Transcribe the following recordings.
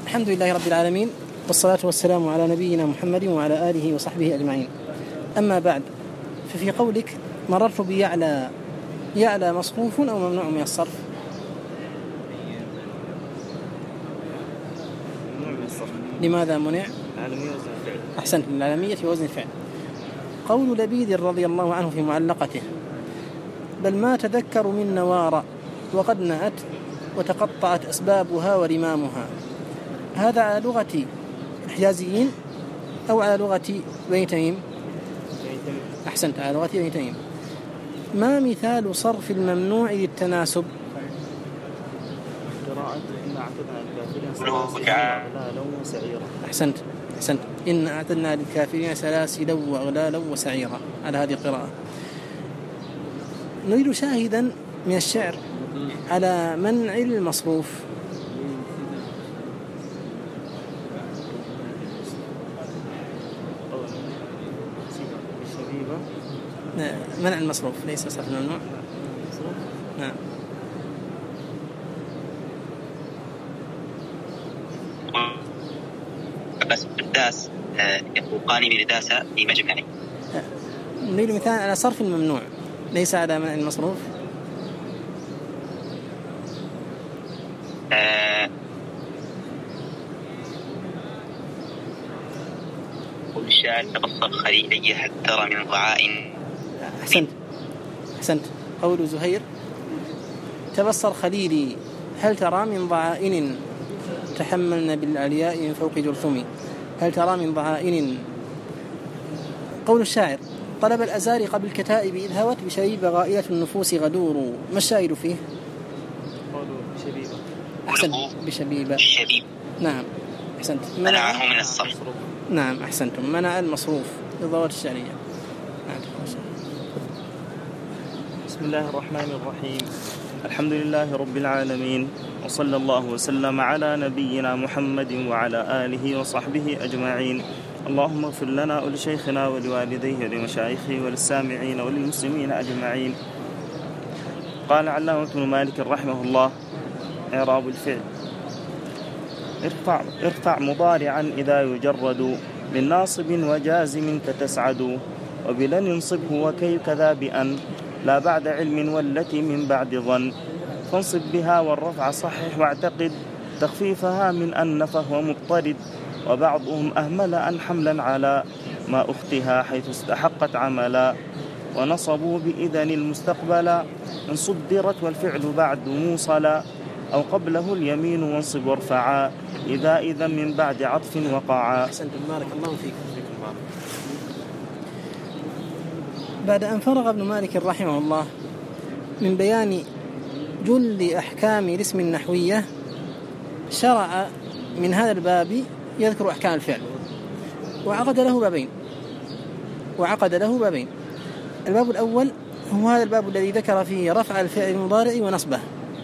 الحمد لله رب العالمين، والصلاة والسلام على نبينا محمد وعلى آله وصحبه أجمعين. أما بعد، ففي قولك مررت بيعلى، يعلى مصروف أو ممنوع من الصرف؟ ممنوع من الصرف. لماذا منع؟ العالمية وزن الفعل. أحسنت، العالمية وزن الفعل. قول لبيد رضي الله عنه في معلقته: بل ما تذكر من نوار وقد نأت وتقطعت أسبابها ورمامها، هذا على لغة الحجازيين أو على لغة بني تميم؟ أحسنت، على لغة بني تميم. ما مثال صرف الممنوع للتناسب؟ قراءة إن أعتدنا للكافرين أغلالا وسعيرا. أحسنت، إن أعتدنا للكافرين سلاسلا وأغلالا وسعيرا، على هذه القراءة. نريد شاهدا من الشعر على منع المصروف. منع المصروف ليس صرف الممنوع. نعم. بس الداس يفوقان من الداسة في مجمعه. نريد مثال على صرف الممنوع ليس على منع المصروف. قول الشاعر: تبصر خليلي هل ترى من ضعاء. أحسنت. قول زهير: تبصر خليلي هل ترى من ضعائن تحملنا بالعلياء من فوق جرثمي، هل ترى من ضعائن. قول الشاعر: طلب الأزارق بالكتائب إذ هوت بشبيب غائلة النفوس غدور. ما الشاعر فيه؟ قالوا شبيبة. أحسنت، بشبيبة. نعم، أحسنت. منعه من الصرف. نعم، أحسنتم، منع المصروف بالضوابط الشعرية. بسم الله الرحمن الرحيم. الحمد لله رب العالمين، وصلى الله وسلم على نبينا محمد وعلى آله وصحبه أجمعين. اللهم اغفر لنا ولشيخنا ولوالديه ولمشايخه وللسامعين وللمسلمين أجمعين. قال علامة ابن مالك رحمه الله: إعراب الفعل: ارفع مضارعا إذا يجرد من ناصب وجازم كتسعد، وبلن ينصبه وكي كذا بأن لا بعد علم والتي من بعد ظن، فانصب بها والرفع صحح واعتقد تخفيفها من أن فهو مضطرد، وبعضهم أهمل أن حملا على ما أختها حيث استحقت عملا، ونصبوا بإذن المستقبل إن صدرت والفعل بعد موصلا، أو قبله اليمين وانصب وارفعا إذا من بعد عطف وقعا. أحسنتم، بارك الله فيكم. بعد أن فرغ ابن مالك رحمه الله من بيان جل أحكام الاسم النحوية، شرع من هذا الباب يذكر أحكام الفعل، وعقد له بابين. الباب الأول هو هذا الباب الذي ذكر فيه رفع الفعل المضارع ونصبه،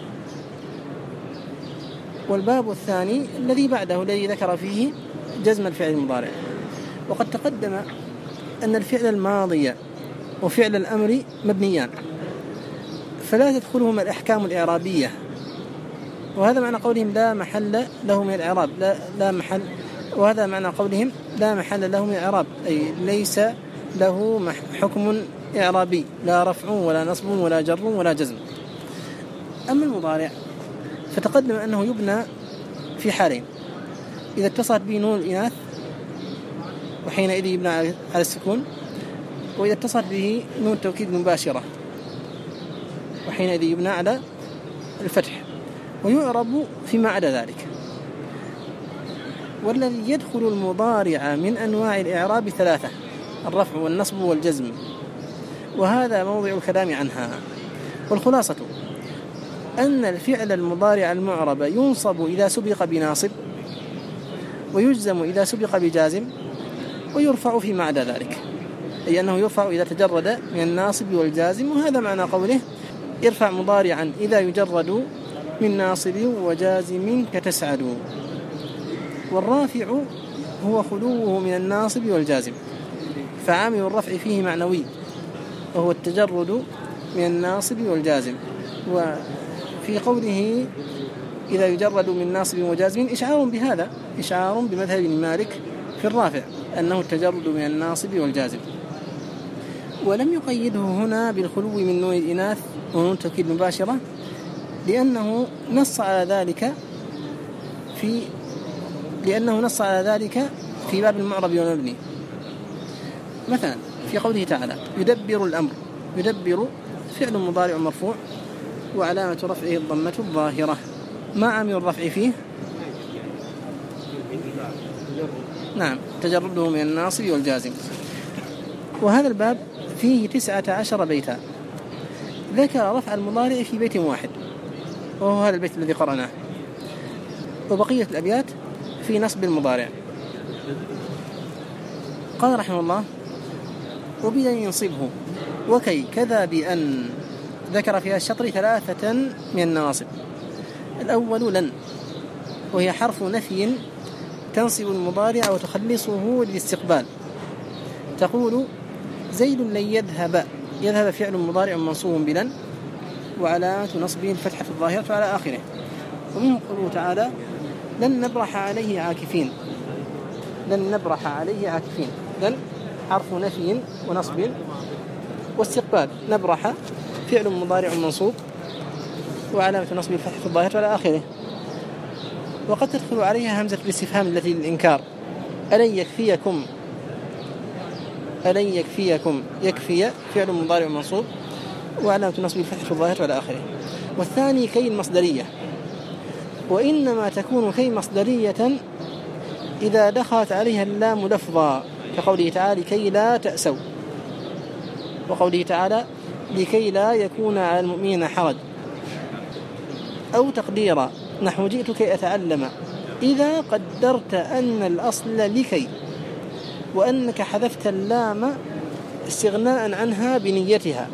والباب الثاني الذي بعده الذي ذكر فيه جزم الفعل المضارع. وقد تقدم أن الفعل الماضي وفعل الأمر مبنيان، فلا تدخلهما الأحكام الإعرابية، وهذا معنى قولهم لا محل له من الإعراب. لا محل، وهذا معنى قولهم لا محل له من الإعراب، أي ليس له حكم إعرابي، لا رفع ولا نصب ولا جر ولا جزم. أما المضارع فتقدم أنه يبنى في حالين: إذا اتصلت به نون الإناث وحينئذ يبنى على السكون، وإذا اتصلت به نون التوكيد مباشرة وحينئذ يبنى على الفتح، ويعرب فيما عدا ذلك. والذي يدخل المضارع من أنواع الإعراب ثلاثة: الرفع والنصب والجزم، وهذا موضع الكلام عنها. والخلاصة أن الفعل المضارع المعرب ينصب إذا سبق بناصب، ويجزم إذا سبق بجازم، ويرفع فيما عدا ذلك، أي أنه يرفع إذا تجرد من الناصب والجازم. وهذا معنى قوله: يرفع مضارعا إذا يجرد من ناصب وجازم كتسعد. والرافع هو خلوه من الناصب والجازم، فعامل الرفع فيه معنوي، وهو التجرد من الناصب والجازم. وفي قوله إذا يجرد من ناصب وجازم إشعار بهذا، إشعار بمذهب مالك في الرافع أنه التجرد من الناصب والجازم. ولم يقيده هنا بالخلو من نون الإناث ونون التوكيد المباشرة، لأنه نص على ذلك في باب المعرب والمبني. مثلا في قوله تعالى يدبر الأمر، يدبر فعل مضارع مرفوع وعلامة رفعه الضمة الظاهرة. ما عامل الرفع فيه؟ نعم، تجرده من الناصب والجازم. وهذا الباب فيه 19 بيتا، ذكر رفع المضارع في بيت واحد وهو هذا البيت الذي قرأناه، وبقية الأبيات في نصب المضارع. قال رحمه الله وبلن ينصبه وكي كذا بأن، ذكر فيها الشطر 3 من النواصب. الأول لن، وهي حرف نفي تنصب المضارع وتخلصه للاستقبال. تقول زيد لن يذهب، يذهب فعل مضارع منصوب بلن وعلامة نصبه الفتحة الظاهرة على آخره. ومنه قوله تعالى لن نبرح عليه عاكفين، لن نبرح عليه عاكفين. لن حرف نفي ونصب واستقبال، نبرح فعل مضارع منصوب وعلامة نصب الفتحة الظاهرة على آخره. وقد تدخل عليها همزة الاستفهام التي للإنكار، ألن يكفيكم، ألن يكفيكم، يكفي فعل مضارع منصوب وعلامة نصب الفتحة الظاهرة على آخره. والثاني كي المصدرية، وإنما تكون كي مصدرية إذا دخلت عليها اللام لفظا، كقوله تعالى كي لا تأسوا، وقوله تعالى لكي لا يكون على المؤمنين حرج، أو تقديرا نحو جئت كي أتعلم، إذا قدرت أن الأصل لكي وأنك حذفت اللام استغناء عنها بنيتها.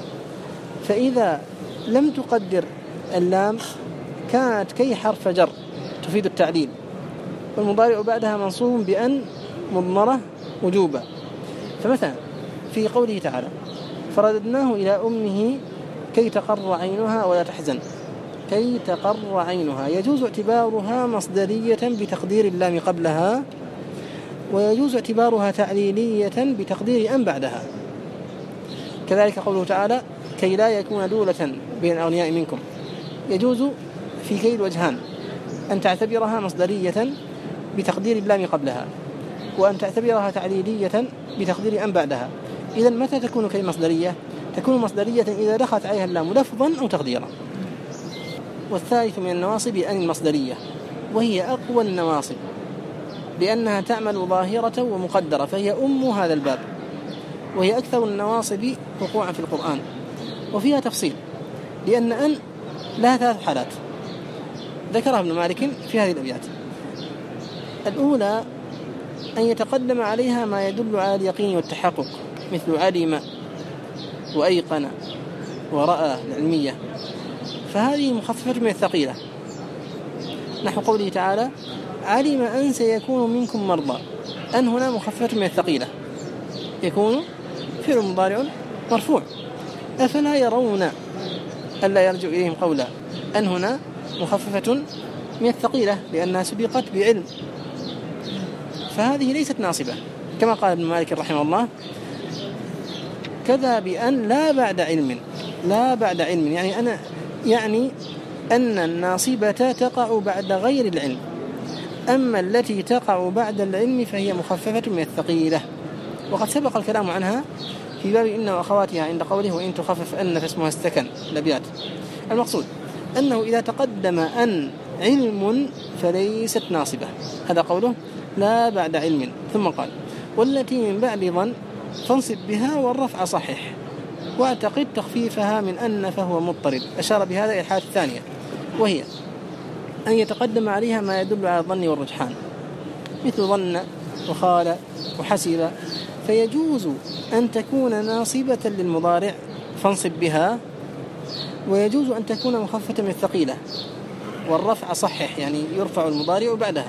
فإذا لم تقدر اللام كانت كي حرف جر تفيد التعليل، والمضارع بعدها منصوب بأن مضمرة وجوبا. فمثلا في قوله تعالى فرددناه إلى أمه كي تقر عينها ولا تحزن، كي تقر عينها يجوز اعتبارها مصدرية بتقدير اللام قبلها، ويجوز اعتبارها تعليلية بتقدير أن بعدها. كذلك قوله تعالى كي لا يكون دولة بين الأغنياء منكم، يجوز في كي الوجهان، أن تعتبرها مصدرية بتقدير اللام قبلها، وأن تعتبرها تعليلية بتقدير أن بعدها. إذن متى تكون كي مصدرية؟ تكون مصدرية إذا دخلت عليها اللام لفظا أو تقديرا. والثالث من النواصب أن المصدرية، وهي أقوى النواصب لأنها تعمل ظاهرة ومقدرة، فهي أم هذا الباب، وهي أكثر النواصب وقوعا في القرآن. وفيها تفصيل، لأن أن لها 3 حالات ذكرها ابن مالك في هذه الأبيات. الأولى أن يتقدم عليها ما يدل على اليقين والتحقق، مثل علم وأيقن ورأى العلمية، فهذه مخففة من الثقيلة، نحو قوله تعالى علم أن سيكون منكم مرضى، أن هنا مخففة من الثقيلة، يكون فعل مضارع مرفوع. أفلا يرون ألا يرجع إليهم قولا، أن هنا مخففة من الثقيلة لأنها سبقت بعلم، فهذه ليست ناصبة. كما قال ابن مالك رحمه الله كذا بأن لا بعد علم، لا بعد علم، يعني أن الناصبة تقع بعد غير العلم، أما التي تقع بعد العلم فهي مخففة من الثقيلة. وقد سبق الكلام عنها في باب إن وأخواتها عند قوله وإن تخفف أن فاسمها السكن الأبيات. المقصود أنه إذا تقدم أن علم فليست ناصبة، هذا قوله لا بعد علم. ثم قال والتي من بعد ظن فانصب بها والرفع صحيح، واعتقد تخفيفها من أن فهو مضطرب. أشار بهذا إلى الحالة الثانية، وهي أن يتقدم عليها ما يدل على الظن والرجحان، مثل ظن وخال وحسب، فيجوز أن تكون ناصبة للمضارع فانصب بها، ويجوز أن تكون مخففة من الثقيلة والرفع صحح، يعني يرفع المضارع بعدها.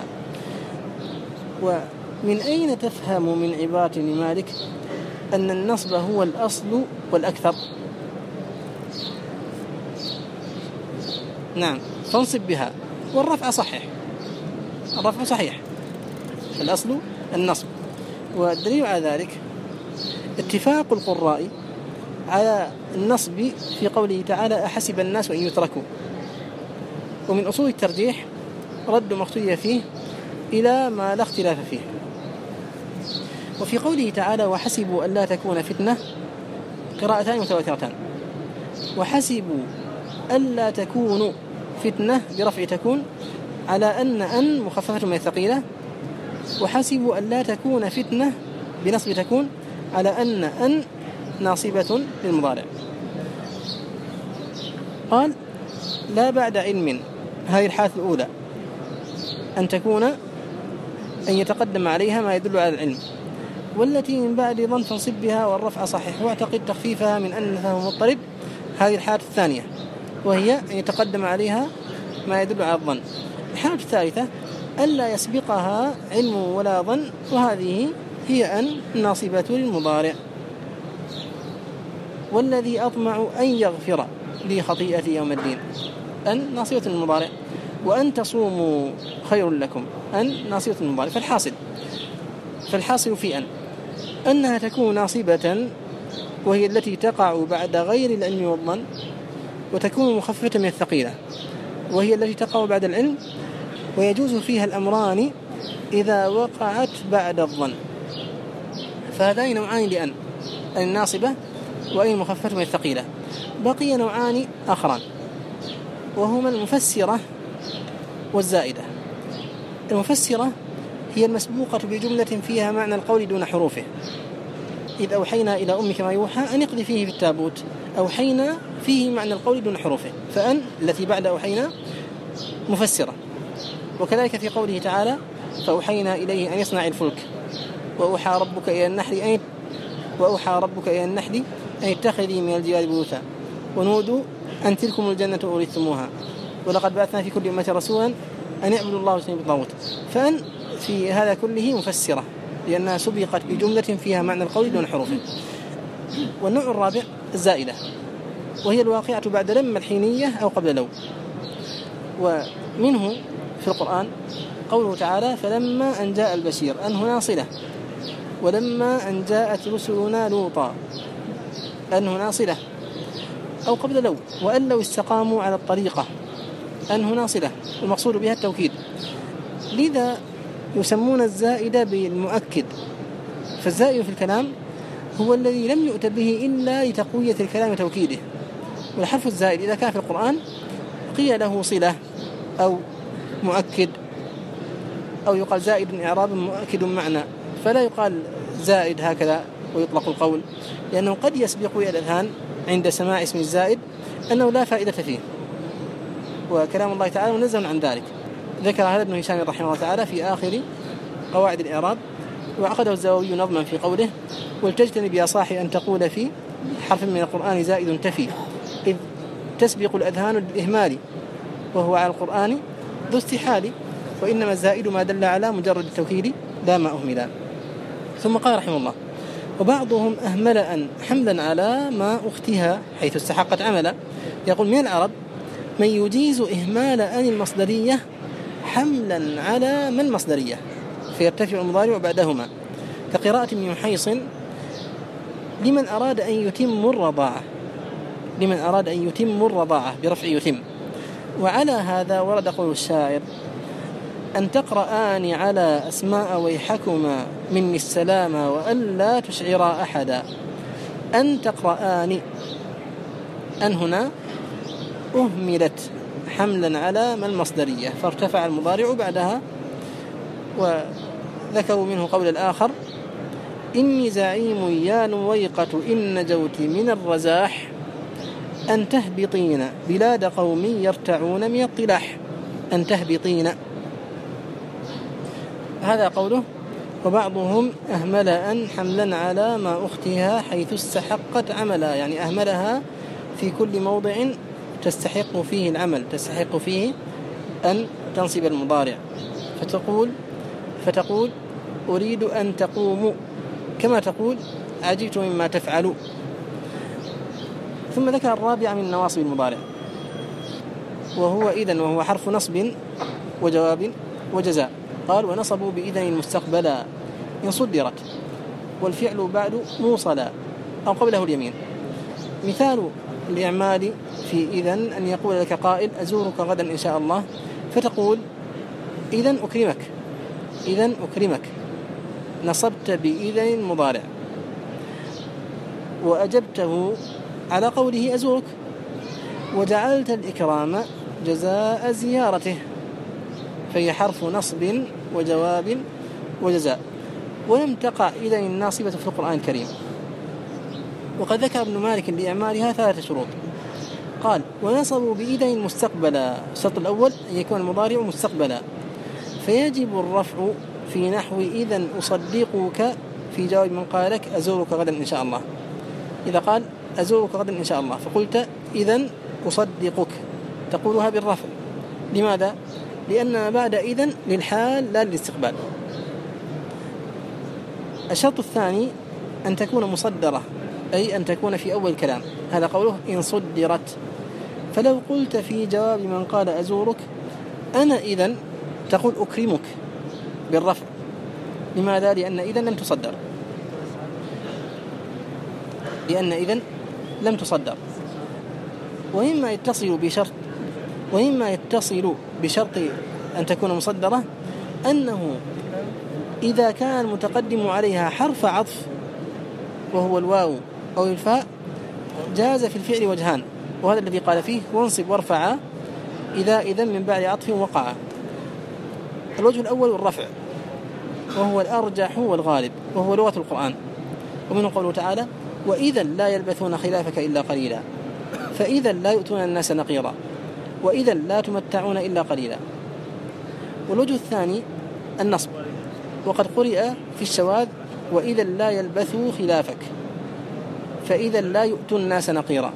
ومن أين تفهم من عبارة مالك أن النصب هو الأصل والأكثر؟ نعم، فانصب بها والرفع صحيح، الرفع صحيح، الأصل النصب. والدليل على ذلك اتفاق القراء على النصب في قوله تعالى أحسب الناس أن يتركوا. ومن أصول الترجيح رد ما اختلف فيه إلى ما لا اختلاف فيه. وفي قوله تعالى وحسبوا أن لا تكون فتنة قراءتان متواترتان، وحسبوا أن لا تكون فتنة برفع تكون على أن مخففة من الثقيلة، وحسبوا أن لا تكون فتنة بنصب تكون على أن ناصبة للمضارع. قال لا بعد علم، هذه الحالة الأولى أن يتقدم عليها ما يدل على العلم، والتي من بعد ظن فانصب بها والرفع صحيح واعتقد تخفيفها من أن فهم مضطرب. هذه الحالة الثانية، وهي أن يتقدم عليها ما يدل على الظن. الحالة الثالثة ألا يسبقها علم ولا ظن، وهذه هي أن ناصبة للمضارع. والذي أطمع أن يغفر لي خطيئتي يوم الدين، أن ناصبة للمضارع. وأن تصوموا خير لكم، أن ناصبة للمضارع. فالحاصل في أنها تكون ناصبة، وهي التي تقع بعد غير العلم والظن، وتكون مخففة من الثقيلة، وهي التي تقع بعد العلم، ويجوز فيها الأمران إذا وقعت بعد الظن. فهذين نوعان لأن الناصبة وأن المخففة من الثقيلة. بقي نوعان آخران، وهما المفسرة والزائدة. المفسرة هي المسبوقة بجملة فيها معنى القول دون حروفه. إذ أوحينا إلى أمك ما يوحى أن اقذ فيه في التابوت، أوحينا فيه معنى القول دون حروفه، فأن التي بعد أوحينا مفسرة. وكذلك في قوله تعالى فأوحينا إليه أن يصنع الفلك، وأوحى ربك إلى النحل أن اتخذي من الجبال بيوتا، ونودوا أن تلكم الجنة أورثتموها، ولقد بعثنا في كل أمة رسولا أن يعبدوا الله واجتنبوا الطاغوت. فأن في هذا كله مفسرة، لأنها سبقت بجملة فيها معنى القول دون حروفه. والنوع الرابع الزائدة، وهي الواقعة بعد لما الحينية أو قبل لو. ومنه في القرآن قوله تعالى فلما أن جاء البشير، أن هنا صلة. ولما أن جاءت رسلنا لوطا، أن هنا صلة أو قبل لو. وأن لو استقاموا على الطريقة، أن هنا صلة، المقصود بها التوكيد. لذا يسمون الزائدة بالمؤكد. فالزائد في الكلام هو الذي لم يؤت به إلا لتقوية الكلام وتوكيده. والحرف الزائد إذا كان في القرآن قيل له صلة أو مؤكد، أو يقال زائد إعراب مؤكد معنى، فلا يقال زائد هكذا ويطلق القول، لأنه قد يسبق إلى الأذهان عند سماع اسم الزائد أنه لا فائدة فيه، وكلام الله تعالى منزه عن ذلك. ذكر هذا ابن هشام رحمه الله تعالى في آخر قواعد الإعراب، وعقده الزواوي نظما في قوله ولتجتنب يا صاحي أن تقول في حرف من القرآن زائد تفي، إذ تسبق الأذهان بالإهمال، وهو على القرآن ذو استحال، وإنما الزائد ما دل على مجرد التوكيد لا ما أهملا. ثم قال رحمه الله وبعضهم أهمل أن حملا على ما أختها حيث استحقت عملا. يقول من العرب من يجيز إهمال أن المصدرية حملا على من المصدرية فيرتفع المضارع بعدهما، كقراءة من محيص لمن أراد أن يتم الرضاعة برفع يتم. وعلى هذا ورد قول الشاعر أن تقرآن على أسماء ويحكما مني السلام وأن لا تشعرا أحدا. أن تقرآن، أن هنا أهملت حملا على ما المصدرية فارتفع المضارع بعدها. وذكروا منه قول الآخر إني زعيم يا نويقة إن نجوت من الرزاح أن تهبطين بلاد قوم يرتعون من الطلاح. أن تهبطين، هذا قوله. وبعضهم أهمل أن حملا على ما أختها حيث استحقت عملا، يعني أهملها في كل موضع تستحق فيه العمل، تستحق فيه أن تنصب المضارع، فتقول أريد أن تقوموا، كما تقول عجبت مما تفعلوا. ثم ذكر الرابع من نواصب المضارع وهو إذن وهو حرف نصب وجواب وجزاء. قال ونصبوا بإذن مستقبلا إن صدرت والفعل بعد موصلا أو قبله اليمين. مثال الإعمال في إذن أن يقول لك قائل أزورك غدا إن شاء الله، فتقول إذن أكرمك، إذن أكرمك، نصبت بإذن مضارع وأجبته على قوله أزورك، وجعلت الإكرام جزاء زيارته، فهي حرف نصب وجواب وجزاء. ولم تقع إذن الناصبة في القرآن الكريم. وقد ذكر ابن مالك لإعمالها 3 شروط. قال ونصبوا بإذن مستقبلا، الشرط الأول أن يكون المضارع مستقبلا، فيجب الرفع في نحو إذن أصدقك في جواب من قال لك أزورك غدا إن شاء الله. إذا قال أزورك غدا إن شاء الله فقلت إذن أصدقك، تقولها بالرفع. لماذا؟ لأن ما بعد إذن للحال لا للاستقبال. الشرط الثاني أن تكون مصدرة، أي أن تكون في أول الكلام، هذا قوله إن صدرت. فلو قلت في جواب من قال أزورك أنا إذن، تقول أكرمك بالرفع. لماذا؟ لأن إذن لم تصدر، لأن إذن لم تصدر. ومما يتصل بشرط أن تكون مصدرة أنه إذا كان المتقدم عليها حرف عطف وهو الواو أو الفاء جاز في الفعل وجهان، وهذا الذي قال فيه وانصب وارفع إذا إذن من بعد عطف وقع. الوجه الأول الرفع، وهو الأرجح والغالب، وهو لغة القرآن. ومنه قوله تعالى وإذا لا يلبثون خلافك إلا قليلا، فإذا لا يؤتون الناس نقيرا، وإذا لا تمتعون إلا قليلا. والوجه الثاني النصب، وقد قرئ في الشواذ وإذا لا يلبثوا خلافك، فإذا لا يؤتون الناس نقيرا.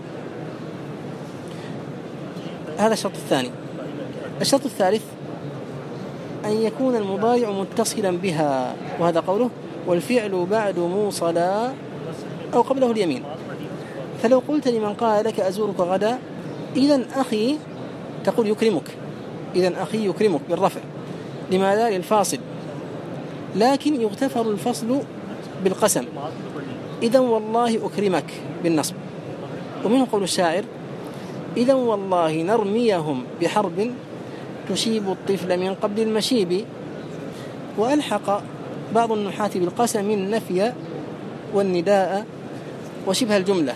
هذا الشرط الثاني. الشرط الثالث أن يكون المضارع متصلا بها، وهذا قوله والفعل بعد موصلا أو قبله اليمين. فلو قلت لمن قال لك أزورك غدا إذن أخي، تقول يكرمك، إذن أخي يكرمك بالرفع. لماذا؟ للفاصل. لكن يغتفر الفصل بالقسم، إذن والله أكرمك بالنصب. ومنه قول الشاعر إذن والله نرميهم بحرب تشيب الطفل من قبل المشيب. وألحق بعض النحاة بالقسم النفي والنداء وشبه الجملة.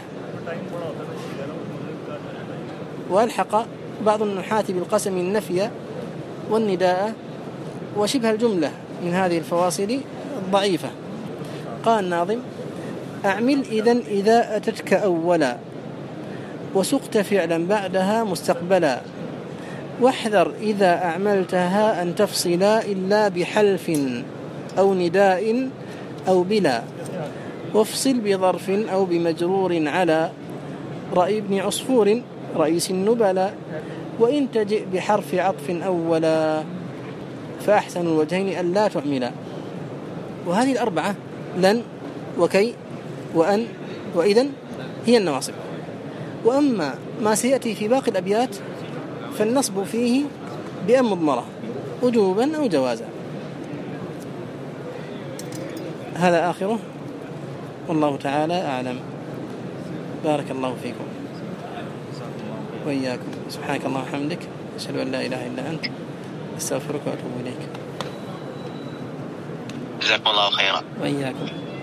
وألحق بعض النحاة بالقسم النفي والنداء وشبه الجملة من هذه الفواصل الضعيفة. قال الناظم أعمل إذن إذا أتتك أولا، وسقت فعلا بعدها مستقبلا، واحذر إذا أعملتها أن تفصلا إلا بحلف أو نداء أو بلا، وافصل بظرف أو بمجرور على رأي ابن عصفور رئيس النبلاء، وإن تجئ بحرف عطف أولا فأحسن الوجهين ألا تعملا. وهذه الأربعة لن وكي وأن وإذن هي النواصب. وأما ما سيأتي في باقي الأبيات فالنصب فيه بأن مضمرة وجوبا أو جوازا. هذا آخره، والله تعالى أعلم. بارك الله فيكم وإياكم. سبحانك اللهم وبحمدك، أشهد أن لا إله إلا أنت، أستغفرك وأتوب إليك. جزاكم الله خيرا. وإياكم.